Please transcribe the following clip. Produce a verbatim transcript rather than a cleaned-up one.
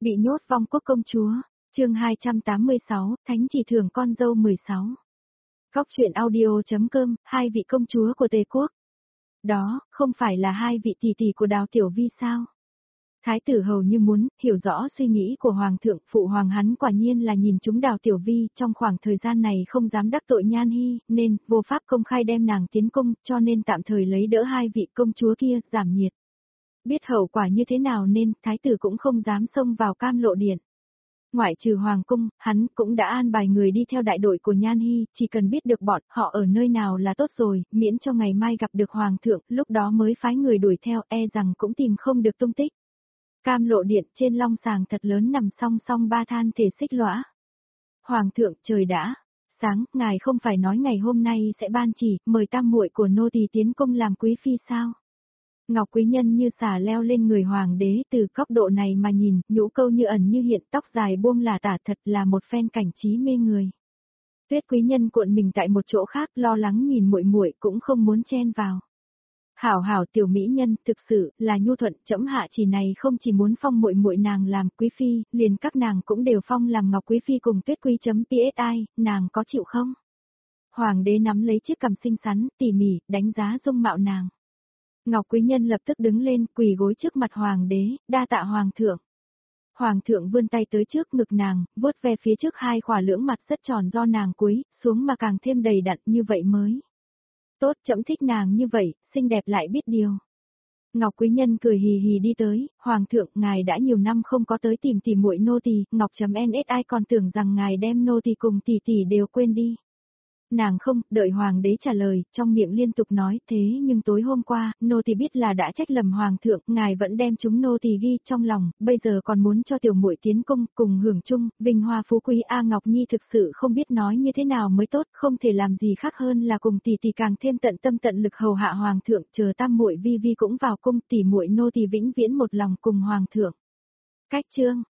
Bị nhốt vong quốc công chúa, chương hai trăm tám mươi sáu, Thánh chỉ thưởng con dâu mười sáu. Góc truyện audio.com, hai vị công chúa của Tề quốc. Đó, không phải là hai vị tỷ tỷ của Đào Tiểu Vi sao? Thái tử hầu như muốn hiểu rõ suy nghĩ của Hoàng thượng, phụ hoàng hắn quả nhiên là nhìn chúng Đào Tiểu Vi trong khoảng thời gian này không dám đắc tội Nhan Hy, nên vô pháp công khai đem nàng tiến cung, cho nên tạm thời lấy đỡ hai vị công chúa kia, giảm nhiệt. Biết hậu quả như thế nào nên thái tử cũng không dám xông vào Cam Lộ Điện. Ngoại trừ hoàng cung, hắn cũng đã an bài người đi theo đại đội của Nhan Hy, chỉ cần biết được bọn họ ở nơi nào là tốt rồi, miễn cho ngày mai gặp được hoàng thượng, lúc đó mới phái người đuổi theo, e rằng cũng tìm không được tung tích. Cam Lộ Điện trên long sàng thật lớn nằm song song ba than thể xích lõa. Hoàng thượng, trời đã sáng, ngài không phải nói ngày hôm nay sẽ ban chỉ mời tam muội của nô tỳ tiến cung làm quý phi sao? Ngọc quý nhân như xà leo lên người hoàng đế, từ góc độ này mà nhìn, nhũ câu như ẩn như hiện, tóc dài buông lả tả, thật là một phen cảnh trí mê người. Tuyết quý nhân cuộn mình tại một chỗ khác, lo lắng nhìn muội muội cũng không muốn chen vào. Hảo hảo tiểu mỹ nhân, thực sự là nhu thuận, trẫm hạ chỉ này không chỉ muốn phong muội muội nàng làm quý phi, liền các nàng cũng đều phong làm ngọc quý phi cùng Tuyết quý.psi, nàng có chịu không? Hoàng đế nắm lấy chiếc cằm xinh xắn, tỉ mỉ, đánh giá dung mạo nàng. Ngọc quý nhân lập tức đứng lên, quỳ gối trước mặt hoàng đế, đa tạ hoàng thượng. Hoàng thượng vươn tay tới trước ngực nàng, vuốt ve phía trước hai khỏa lưỡng mặt rất tròn do nàng cúi xuống mà càng thêm đầy đặn, như vậy mới. Tốt, trẫm thích nàng như vậy, xinh đẹp lại biết điều. Ngọc quý nhân cười hì hì đi tới, hoàng thượng, ngài đã nhiều năm không có tới tìm tỷ muội nô tỳ, Ngọc.nsi còn tưởng rằng ngài đem nô tỳ cùng tỷ tỷ đều quên đi. Nàng không, đợi hoàng đế trả lời, trong miệng liên tục nói, thế nhưng tối hôm qua, nô tỳ biết là đã trách lầm hoàng thượng, ngài vẫn đem chúng nô tỳ ghi trong lòng, bây giờ còn muốn cho tiểu muội tiến cung, cùng hưởng chung, vinh hoa phú quý. A Ngọc Nhi thực sự không biết nói như thế nào mới tốt, không thể làm gì khác hơn là cùng tỷ tỷ càng thêm tận tâm tận lực hầu hạ hoàng thượng, chờ tam muội Vi Vi cũng vào cung, tỷ muội nô tỳ vĩnh viễn một lòng cùng hoàng thượng. Cách chương